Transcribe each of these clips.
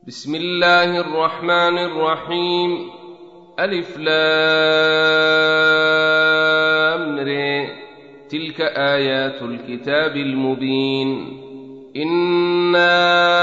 بسم الله الرحمن الرحيم. ألف لام ر. تلك آيات الكتاب المبين. إنا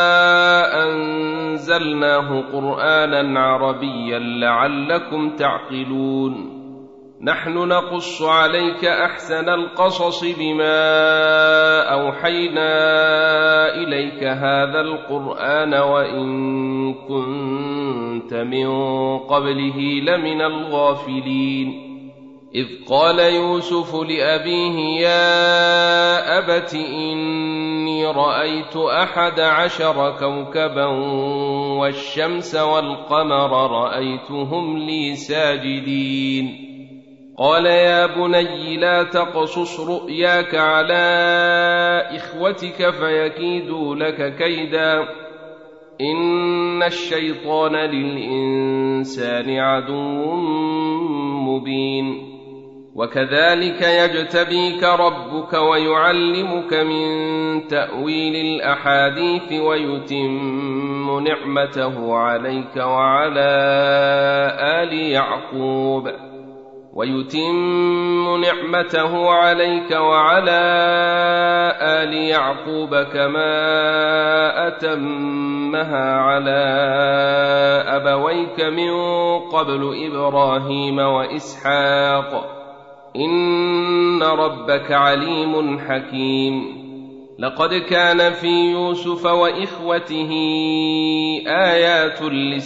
أنزلناه قرآنا عربيا لعلكم تعقلون. نحن نقص عليك أحسن القصص بما أوحينا إليك هذا القرآن وإن كنت من قبله لمن الغافلين. إذ قال يوسف لأبيه يا أبت إني رأيت 11 كوكبا والشمس والقمر رأيتهم لي ساجدين. قال يا بني لا تقصص رؤياك على إخوتك فيكيدوا لك كيدا إن الشيطان للإنسان عدو مبين. وكذلك يجتبيك ربك ويعلمك من تأويل الأحاديث ويتم نعمته عليك وعلى آل يعقوب كما أتمها على أبويك من قبل إبراهيم وإسحاق إن ربك عليم حكيم. لقد كان في يوسف وإخوته آيات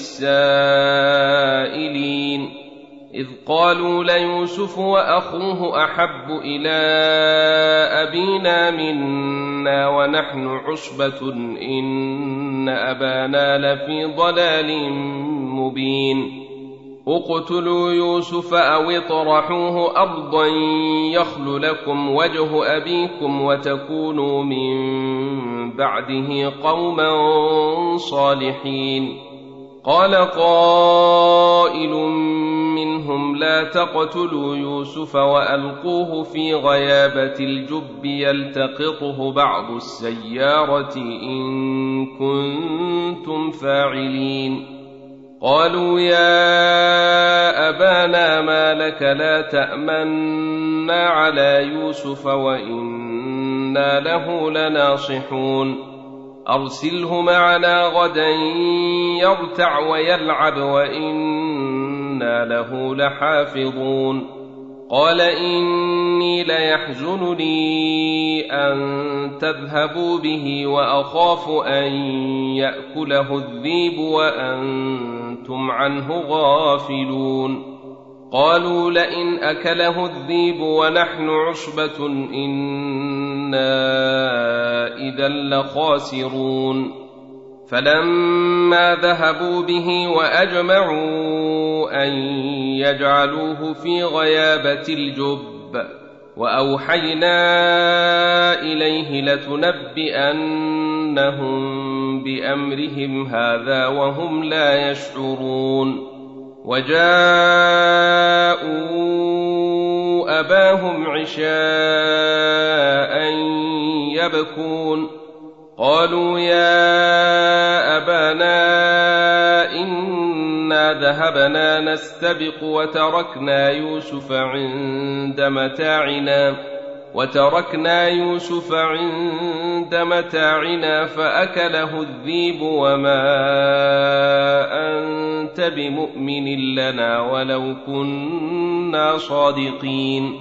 للسائلين إذ قالوا ليوسف وأخوه أحب إلى أبينا منا ونحن عصبة إن أبانا لفي ضلال مبين. اقتلوا يوسف أو اطرحوه أرضا يخل لكم وجه أبيكم وتكونوا من بعده قوما صالحين. قال قائل منهم لا تقتلوا يوسف وألقوه في غيابة الجب يلتقطه بعض السيارة إن كنتم فاعلين. قالوا يا أبانا ما لك لا تأمنا على يوسف وإنا له لناصحون. أرسله معنا غدا يرتع ويلعب وإنا له لحافظون. قال إني ليحزنني أن تذهبوا به وأخاف أن يأكله الذئب وأنتم عنه غافلون. قالوا لئن أكله الذئب ونحن عصبة إنا إذا لخاسرون. فلما ذهبوا به وأجمعوا أن يجعلوه في غيابة الجب وأوحينا إليه لتنبئنهم بأمرهم هذا وهم لا يشعرون. وجاءوا أباهم عشاء يبكون. قالوا يا أبانا إنا ذهبنا نستبق وتركنا يوسف عند متاعنا فأكله الذئب وما أنت بمؤمن لنا ولو كنا صادقين.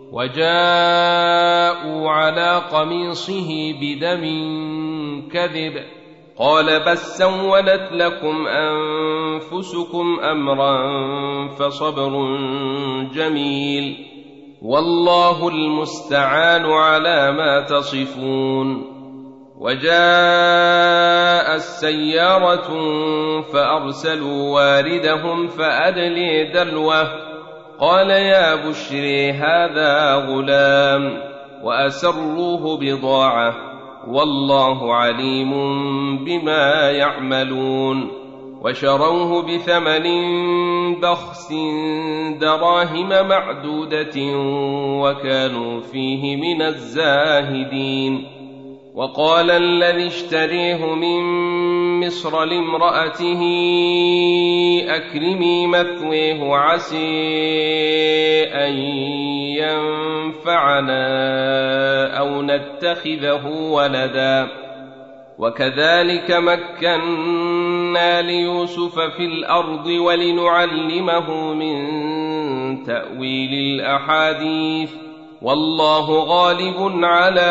وجاءوا على قميصه بدم كذب قال بل سولت لكم أنفسكم أمرا فصبر جميل والله المستعان على ما تصفون. وجاء السيارة فأرسلوا واردهم فأدلي دلوه قال يا بشري هذا غلام وأسروه بضاعة والله عليم بما يعملون. وشروه بثمن بخس دراهم معدودة وكانوا فيه من الزاهدين. وقال الذي اشتريه من مصر لامرأته أكرمي مثويه عسى أن ينفعنا أو نتخذه ولدا وكذلك مكنا ليوسف في الأرض ولنعلمه من تأويل الأحاديث والله غالب على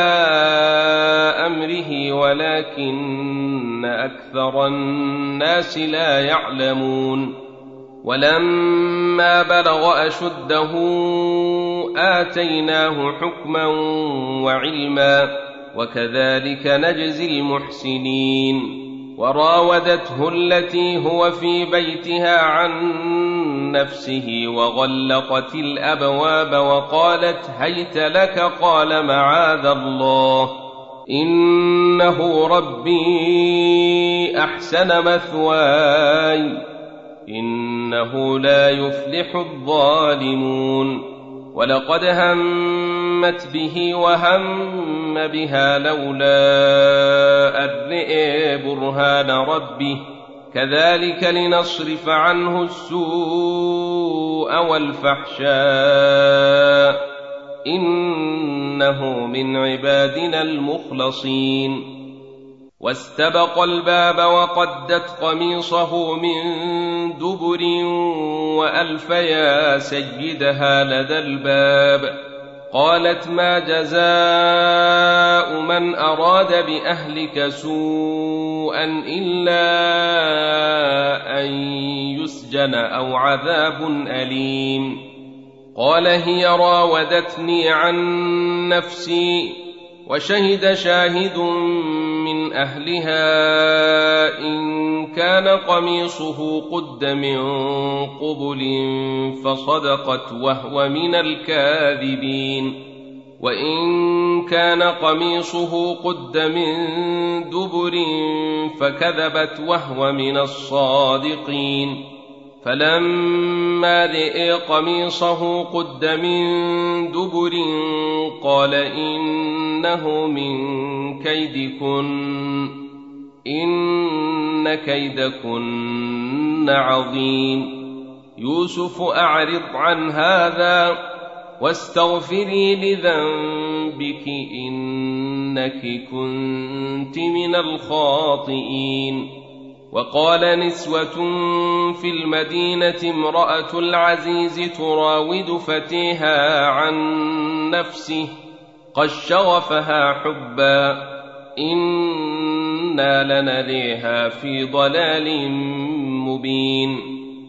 أمره ولكن أكثر الناس لا يعلمون ولما بلغ أشده آتيناه حكما وعلما وكذلك نجزي المحسنين وراودته التي هو في بيتها عن نفسه وغلقت الأبواب وقالت هيت لك قال معاذ الله إنه ربي أحسن مثواي إنه لا يفلح الظالمون ولقد همت به وهم بها لولا أن رأى برهان ربه كذلك لنصرف عنه السوء والفحشاء إنه من عبادنا المخلصين واستبق الباب وقدت قميصه من دبر وألف يا سيدها لدى الباب قالت ما جزاء من أراد بأهلك سوءا إلا أن يسجن أو عذاب أليم قال هي راودتني عن نفسي وشهد شاهد من أهلها إن كان قميصه قد من قبل فصدقت وهو من الكاذبين وإن كان قميصه قد من دبر فكذبت وهو من الصادقين فلما رأى قميصه قد من دبر قال إنه من كيدكن إن كيدكن عظيم يوسف أعرض عن هذا واستغفري لذنبك إنك كنت من الخاطئين وقال نسوة في المدينة امرأة العزيز تراود فتيها عن نفسه قد شغفها حبا إنا لنريها في ضلال مبين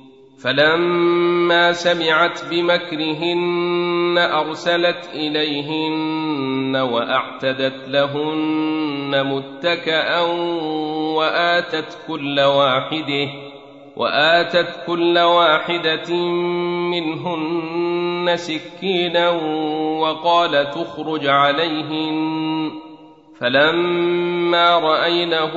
فلما سمعت بمكرهن أرسلت إليهن وأعتدت لهن متكأ وآتت كل واحدة منهن سكينا وقال تخرج عليهن فلما رأينه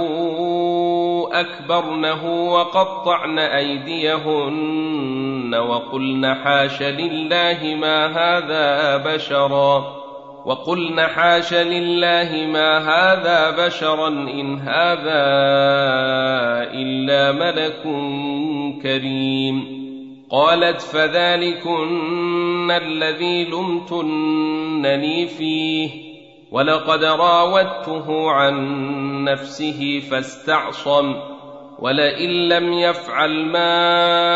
أكبرنه وقطعن أيديهن وقلن حاش لله ما هذا بشرا إن هذا إلا ملك كريم قالت فذلكن الذي لمتنني فيه ولقد راودته عن نفسه فاستعصم ولئن لم يفعل ما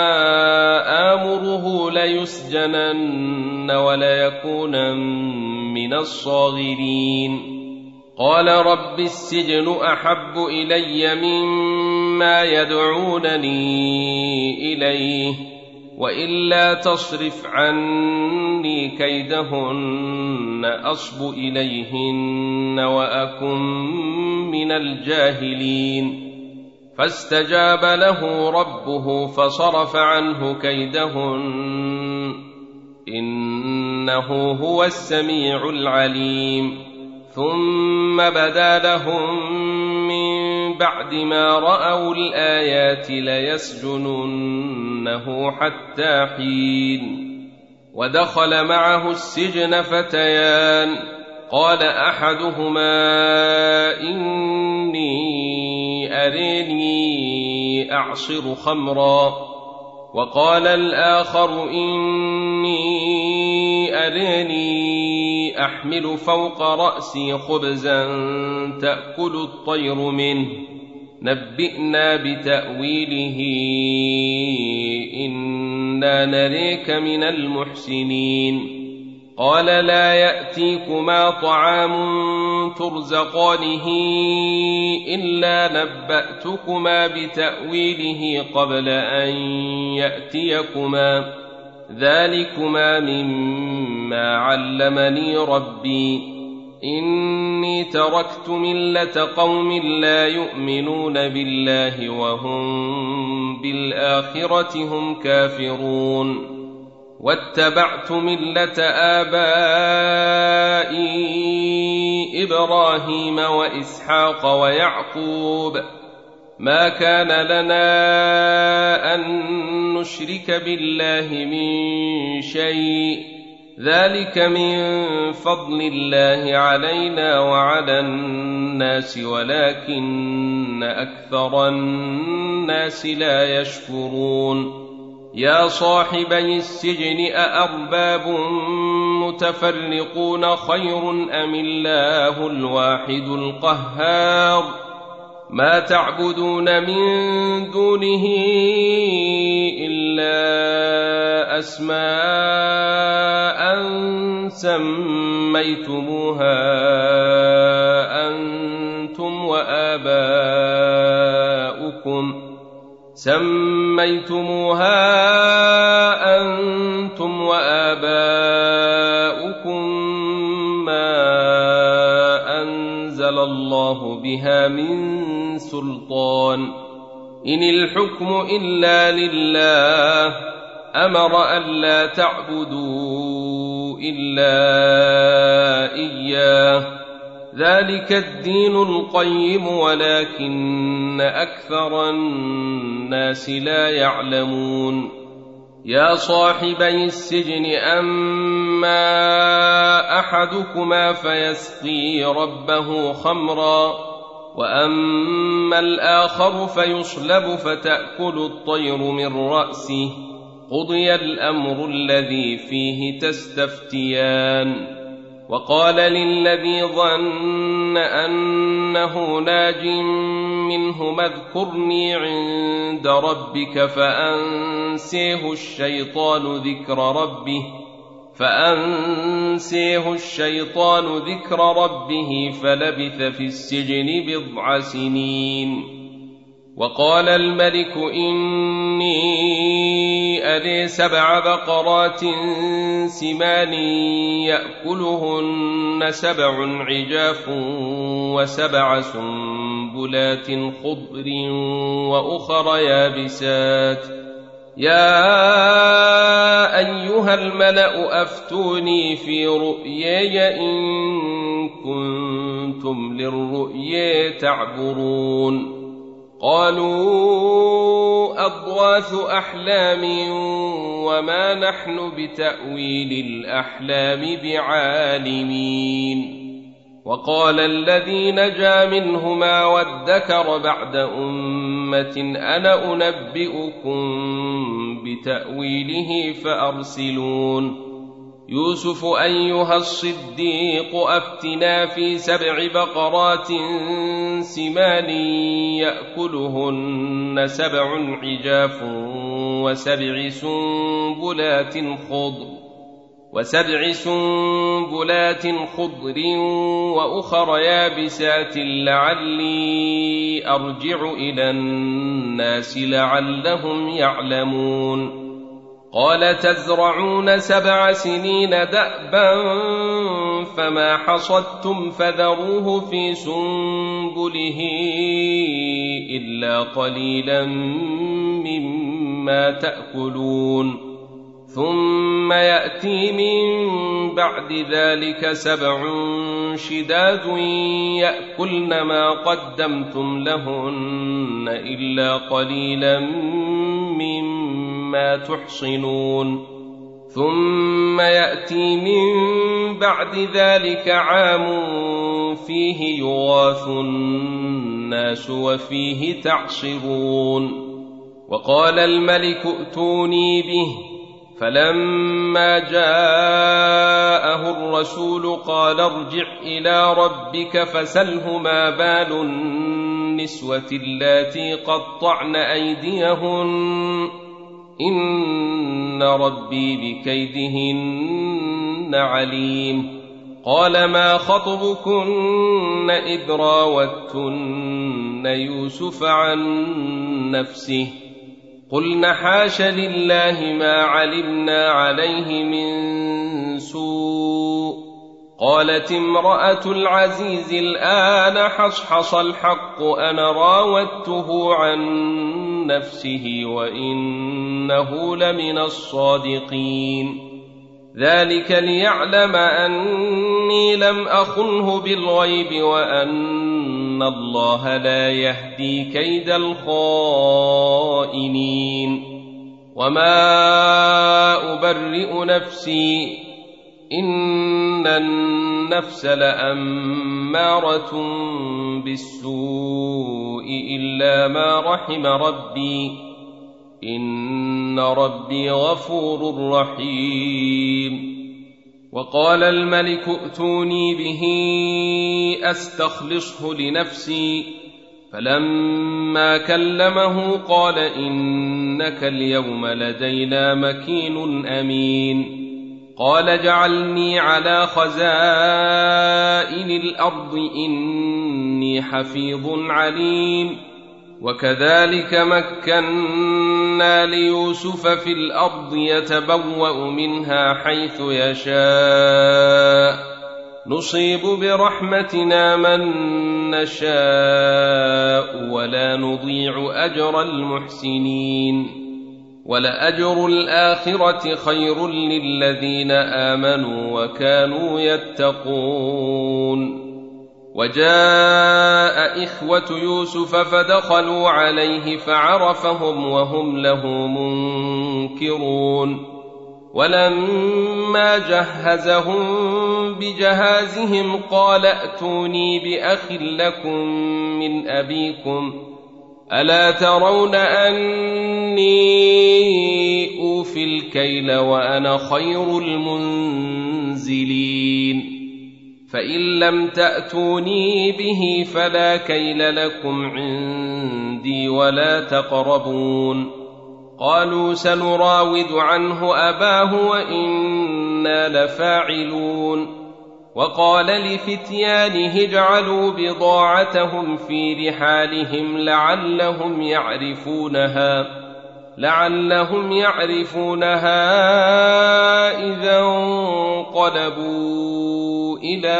آمره ليسجنن وليكونن من الصاغرين قال رب السجن أحب إلي مما يدعونني إليه وإلا تصرف عني كيدهن أصب إليهن وأكن من الجاهلين فاستجاب له ربه فصرف عنه كيدهن إنه هو السميع العليم ثم بدا لهم من بعد ما رأوا الآيات ليسجننه حتى حين ودخل معه السجن فتيان قال أحدهما إني أريني أعصر خمرا وقال الآخر إني أريني أحمل فوق رأسي خبزا تأكل الطير منه نبئنا بتأويله إنا نريك من المحسنين قال لا يأتيكما طعام ترزقانه إلا نبأتكما بتأويله قبل أن يأتيكما ذلكما مما علمني ربي إني تركت ملة قوم لا يؤمنون بالله وهم بالآخرة هم كافرون واتبعت ملة آبائي إبراهيم وإسحاق ويعقوب ما كان لنا أن نشرك بالله من شيء ذلك من فضل الله علينا وعلى الناس ولكن أكثر الناس لا يشكرون يا صاحبي السجن أأرباب متفرقون خير أم الله الواحد القهار ما تعبدون من دونه إلا أسماء سميتموها أنتم وآباؤكم ما أنزل الله بها من سلطان إن الحكم إلا لله أمر ألا تعبدوا إلا إياه ذلك الدين القيم ولكن أكثر الناس لا يعلمون يا صاحبي السجن أما أحدكما فيسقي ربه خمرا وأما الآخر فيصلب فتأكل الطير من رأسه قضي الأمر الذي فيه تستفتيان وقال للذي ظن أنه ناج منه اذكرني عند ربك فأنسيه الشيطان ذكر ربه فلبث في السجن 9 سنين وقال الملك إني أري 7 بقرات سمان يأكلهن 7 عجاف و7 سنبلات خضر وأخر يابسات يا أيها الملأ أفتوني في رؤياي إن كنتم للرؤيا تعبرون قالوا أضغاث أحلام وما نحن بتأويل الأحلام بعالمين وقال الذي نجا منهما وادكر بعد أمة أنا أنبئكم بتأويله فأرسلون يوسف أيها الصديق أفتنا في 7 بقرات سمان يأكلهن 7 عجاف و7 سنبلات خضر وأخر يابسات لعلي أرجع إلى الناس لعلهم يعلمون قال تزرعون 7 سنين دأبا فما حصدتم فذروه في سنبله إلا قليلا مما تأكلون ثم يأتي من بعد ذلك 7 شداد يأكلن ما قدمتم لهن إلا قليلا مما تحصنون ثم يأتي من بعد ذلك عام فيه يغاث الناس وفيه تعصرون. وقال الملك ائتوني به، فلما جاءه الرسول قال ارجع إلى ربك فسله ما بال النسوة اللاتي قطعن أيديهن إن ربي بكيدهن عليم. قال ما خطبكن إذ راوتن يوسف عن نفسه قلن حاش لله ما علمنا عليه من سوء. قالت امرأة العزيز الآن حصحص الحق أنا راودته عن نفسه وإنه لمن الصادقين. ذلك ليعلم أني لم أخنه بالغيب وأن الله لا يهدي كيد الخائنين. وما أبرئ نفسي إن النفس لأمارة بالسوء إلا ما رحم ربي إن ربي غفور رحيم. وقال الملك ائتوني به أستخلصه لنفسي، فلما كلمه قال إنك اليوم لدينا مكين أمين. قال اجعلني على خزائن الأرض إني حفيظ عليم. وكذلك مكنا ليوسف في الأرض يتبوأ منها حيث يشاء نصيب برحمتنا من نشاء ولا نضيع أجر المحسنين. ولأجر الآخرة خير للذين آمنوا وكانوا يتقون. وجاء إخوة يوسف فدخلوا عليه فعرفهم وهم له منكرون. ولما جهزهم بجهازهم قال ائتوني بأخ لكم من أبيكم ألا ترون أني أوفي الكيل وأنا خير المنزلين. فإن لم تأتوني به فلا كيل لكم عندي ولا تقربون. قالوا سنراود عنه أباه وإنا لفاعلون. وقال لفتيانه اجعلوا بضاعتهم في رحالهم لعلهم يعرفونها إذا انقلبوا إلى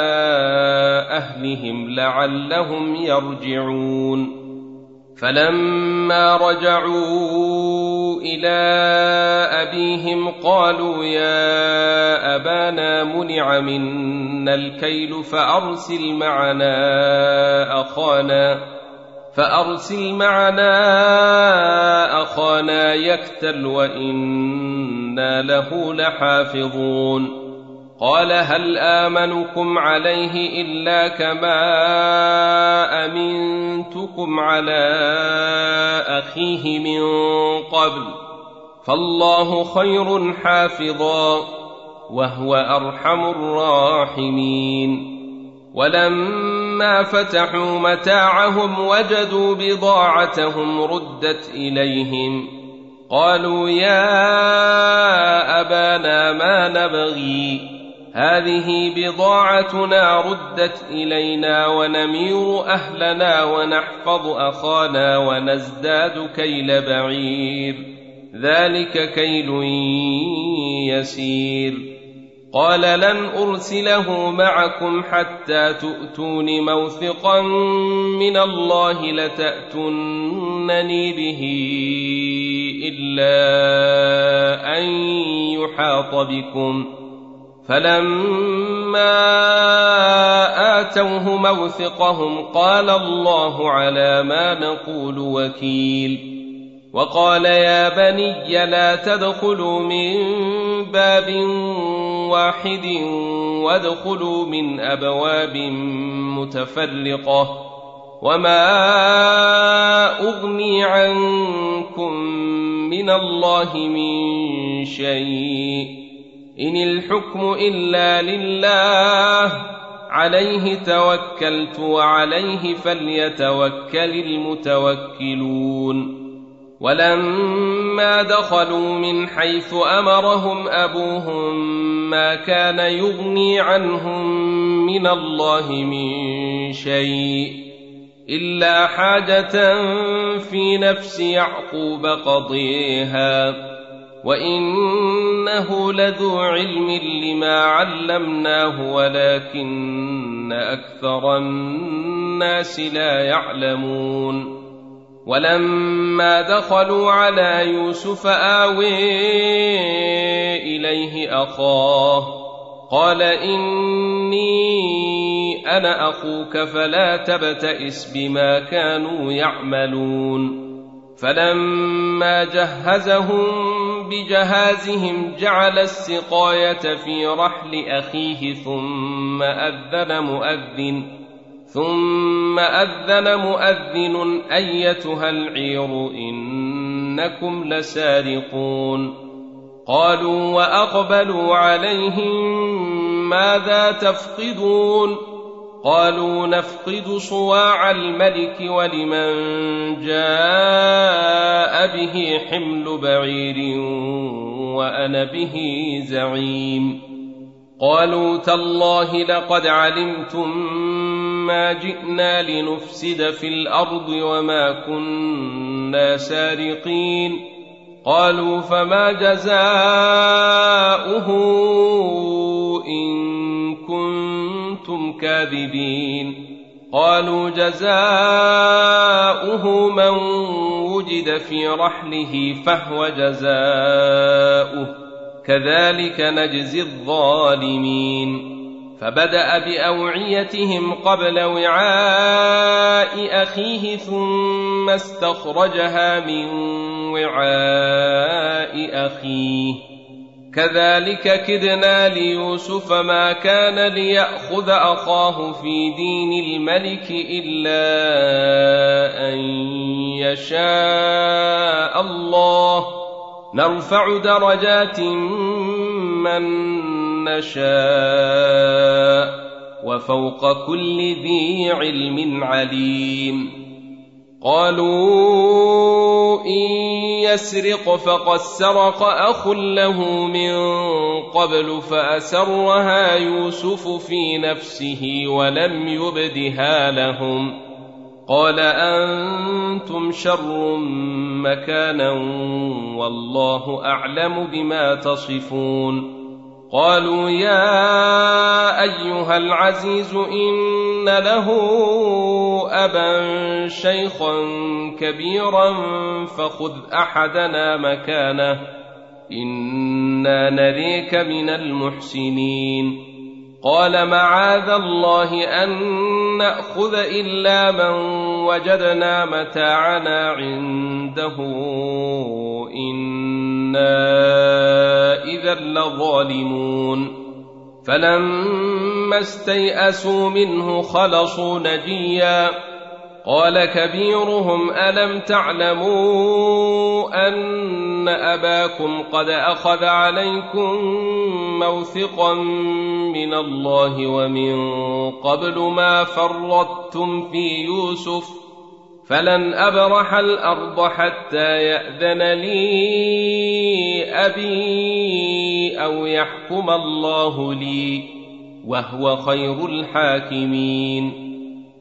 أهلهم لعلهم يرجعون. فلما رجعوا إلى أبيهم قالوا يا أبانا منع منا الكيل فأرسل معنا أخانا يكتل وإنا له لحافظون. قال هل آمنكم عليه إلا كما أمنتكم على أخيه من قبل فالله خير حافظا وهو أرحم الراحمين. ولما فتحوا متاعهم وجدوا بضاعتهم ردت إليهم قالوا يا أبانا ما نبغي هذه بضاعتنا ردت إلينا ونمير أهلنا ونحفظ أخانا ونزداد كيل بعير ذلك كيل يسير. قال لن أرسله معكم حتى تؤتون موثقا من الله لتأتونني به إلا أن يحاط بكم. فلما آتوه موثقهم قال الله على ما نقول وكيل. وقال يا بني لا تدخلوا من باب واحد وادخلوا من أبواب متفرقة وما أغني عنكم من الله من شيء إن الحكم إلا لله عليه توكلت وعليه فليتوكل المتوكلون ولما دخلوا من حيث أمرهم أبوهم ما كان يغني عنهم من الله من شيء إلا حاجة في نفس يعقوب قضيها وإنه لذو علم لما علمناه ولكن أكثر الناس لا يعلمون ولما دخلوا على يوسف آوي إليه أخاه قال إني أنا أخوك فلا تبتئس بما كانوا يعملون فلما جهزهم بجهازهم جعل السقاية في رحل أخيه ثم أذن مؤذن أيتها العير إنكم لسارقون قالوا وأقبلوا عليهم ماذا تفقدون قالوا نفقد صواع الملك ولمن جاء به حمل بعير وأنا به زعيم قالوا تالله لقد علمتم ما جئنا لنفسد في الأرض وما كنا سارقين قالوا فما جزاؤه إن كنتم كاذبين قالوا جزاؤه من وجد في رحله فهو جزاؤه كذلك نجزي الظالمين فبدأ بأوعيتهم قبل وعاء أخيه ثم استخرجها من وعاء أخيه كذلك كدنا ليوسف ما كان ليأخذ أخاه في دين الملك إلا أن يشاء الله نرفع درجات من نشاء وفوق كل ذي علم عليم قالوا إن يسرق فقد سرق أخ له من قبل فأسرها يوسف في نفسه ولم يبدها لهم قال أنتم شر مكانا والله أعلم بما تصفون قالوا يا أيها العزيز إن له أبا شيخا كبيرا فخذ أحدنا مكانه إنا نريك من المحسنين قال معاذ الله أن نأخذ إلا من وجدنا متاعنا عنده إنا إذا لظالمون فلما استيئسوا منه خلصوا نجيا قال كبيرهم ألم تعلموا أن أباكم قد أخذ عليكم موثقا من الله ومن قبل ما فرطتم في يوسف فلن أبرح الأرض حتى يأذن لي أبي أو يحكم الله لي وهو خير الحاكمين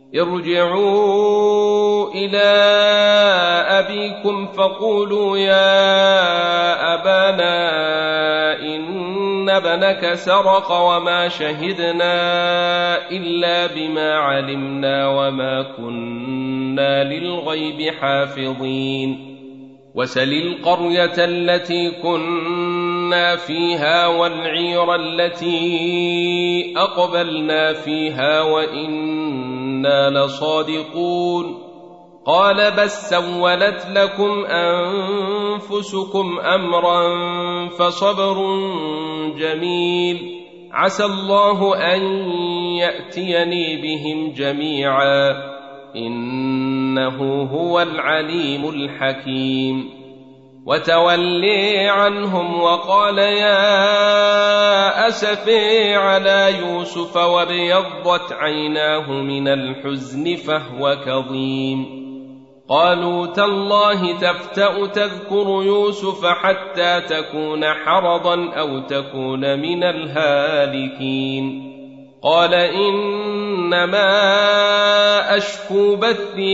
ارجعوا إلى أبيكم فقولوا يا أبانا إن ابنك سرق وما شهدنا إلا بما علمنا وما كنا للغيب حافظين وسل القرية التي كنا فيها والعير التي أقبلنا فيها وإنا لصادقون قال بل سولت لكم أنفسكم أمرا فصبر جميل عسى الله أن يأتيني بهم جميعا إنه هو العليم الحكيم. وتولي عنهم وقال يا أسفي على يوسف وابيضت عيناه من الحزن فهو كظيم. قالوا تالله تفتأ تذكر يوسف حتى تكون حرضا أو تكون من الهالكين. قال إنما أشكو بثي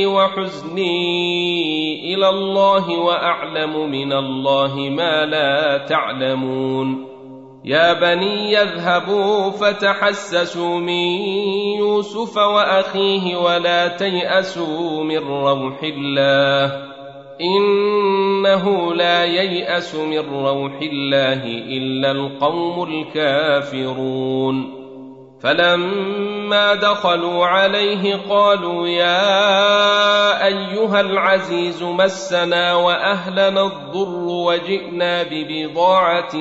وحزني إلى الله وأعلم من الله ما لا تعلمون. يا بني اذهبوا فتحسسوا من يوسف وأخيه ولا تيأسوا من روح الله إنه لا ييأس من روح الله إلا القوم الكافرون. فلما دخلوا عليه قالوا يا أيها العزيز مسنا وأهلنا الضر وجئنا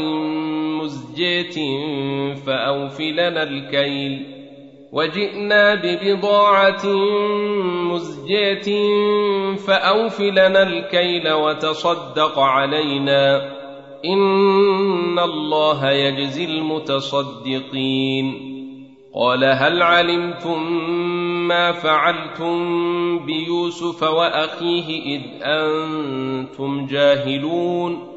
ببضاعة مزجاة فأوف لنا الكيل وتصدق علينا إن الله يجزي المتصدقين. قال هل علمتم ما فعلتم بيوسف وأخيه إذ أنتم جاهلون؟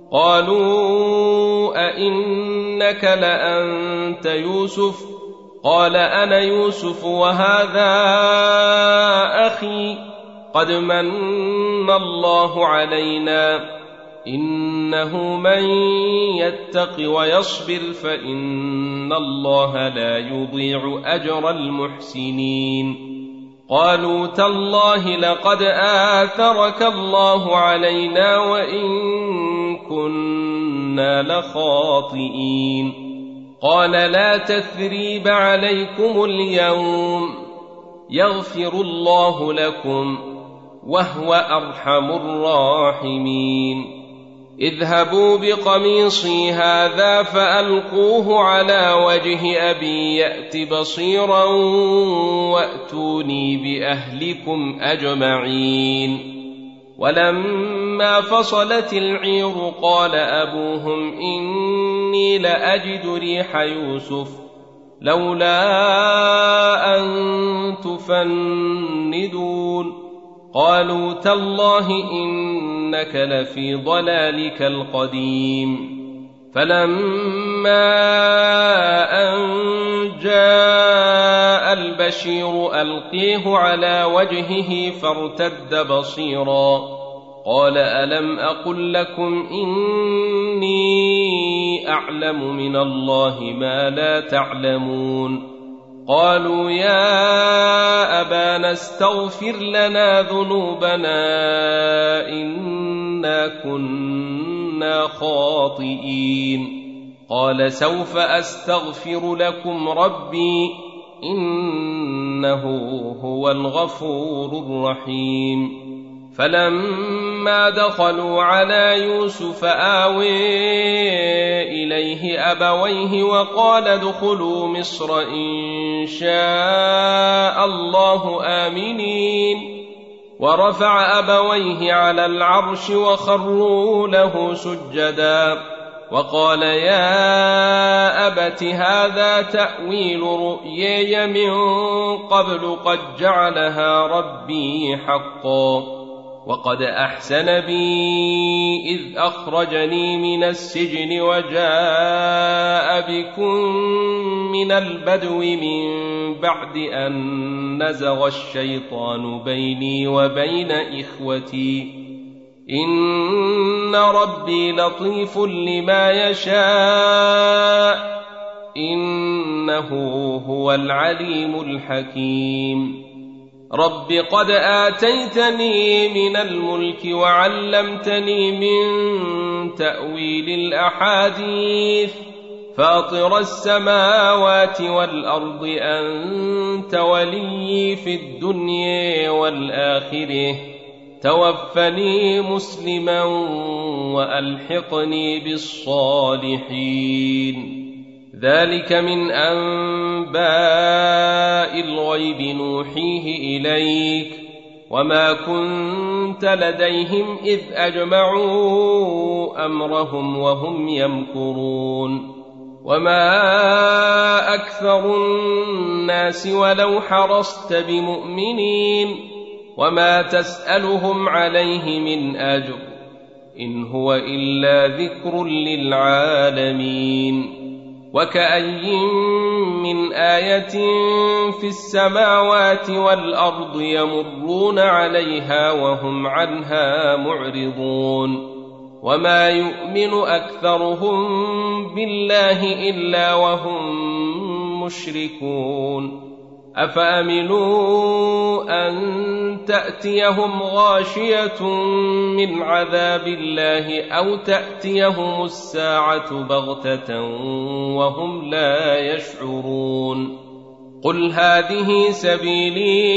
قالوا أئنك لأنت يوسف؟ قال أنا يوسف وهذا أخي قد من الله علينا إنه من يتق ويصبر فإن الله لا يضيع أجر المحسنين. قالوا تالله لقد آثرك الله علينا وإن كنا لخاطئين. قال لا تثريب عليكم اليوم يغفر الله لكم وهو أرحم الراحمين. اذهبوا بقميصي هذا فألقوه على وجه أبي يأت بصيرا وأتوني بأهلكم أجمعين. ولما فصلت العير قال أبوهم إني لأجد ريح يوسف لولا أن تفندون. قالوا تالله إنك لفي ضلالك القديم. فلما أن جاء البشير ألقيه على وجهه فارتد بصيرا قال ألم أقل لكم إني أعلم من الله ما لا تعلمون. قالوا يا أبانا استغفر لنا ذنوبنا إنا كنا خاطئين. قال سوف أستغفر لكم ربي إنه هو الغفور الرحيم. فلما دخلوا على يوسف آوي إليه أبويه وقال ادخلوا مصر إن شاء الله آمنين. ورفع أبويه على العرش وخروا له سجدا وقال يا أبت هذا تأويل رؤياي من قبل قد جعلها ربي حقا وقد أحسن بي إذ أخرجني من السجن وجاء بكم من البدو من بعد أن نزغ الشيطان بيني وبين إخوتي إن ربي لطيف لما يشاء إنه هو العليم الحكيم. رب قد آتيتني من الملك وعلمتني من تأويل الأحاديث فاطر السماوات والأرض أنت ولي في الدنيا والآخرة توفني مسلما وألحقني بالصالحين ذلك من أنباء الغيب نوحيه إليك وما كنت لديهم إذ أجمعوا أمرهم وهم يمكرون وما أكثر الناس ولو حرصت بمؤمنين وما تسألهم عليه من أجر إن هو إلا ذكر للعالمين وكأي من آية في السماوات والأرض يمرون عليها وهم عنها معرضون وما يؤمن أكثرهم بالله إلا وهم مشركون أفأمنوا أن تأتيهم غاشية من عذاب الله أو تأتيهم الساعة بغتة وهم لا يشعرون قل هذه سبيلي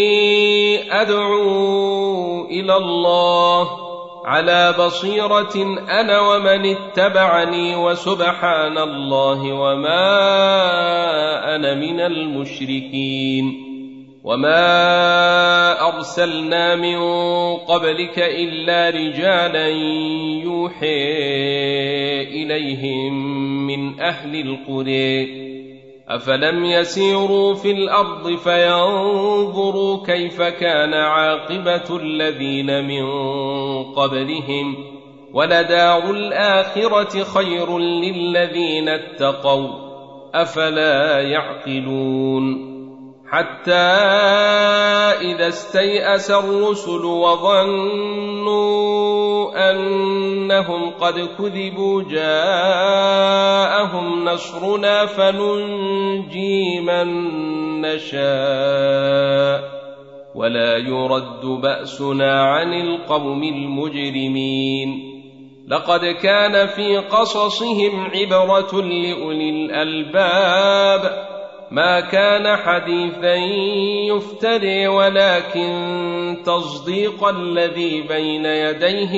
أدعو إلى الله على بصيرة أنا ومن اتبعني وسبحان الله وما أنا من المشركين وما أرسلنا من قبلك إلا رجالا يوحي إليهم من أهل القرى أفلم يسيروا في الأرض فينظروا كيف كان عاقبة الذين من قبلهم ولدار الآخرة خير للذين اتقوا أفلا يعقلون حتى إذا استيأس الرسل وظنوا أنهم قد كذبوا جاءهم نصرنا فننجي من نشاء ولا يرد بأسنا عن القوم المجرمين لقد كان في قصصهم عبرة لأولي الألباب ما كان حديثا يفتري ولكن تصديق الذي بين يديه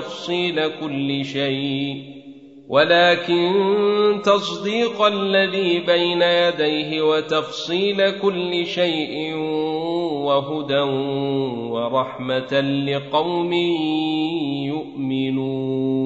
وتفصيل كل شيء وهدى ورحمة لقوم يؤمنون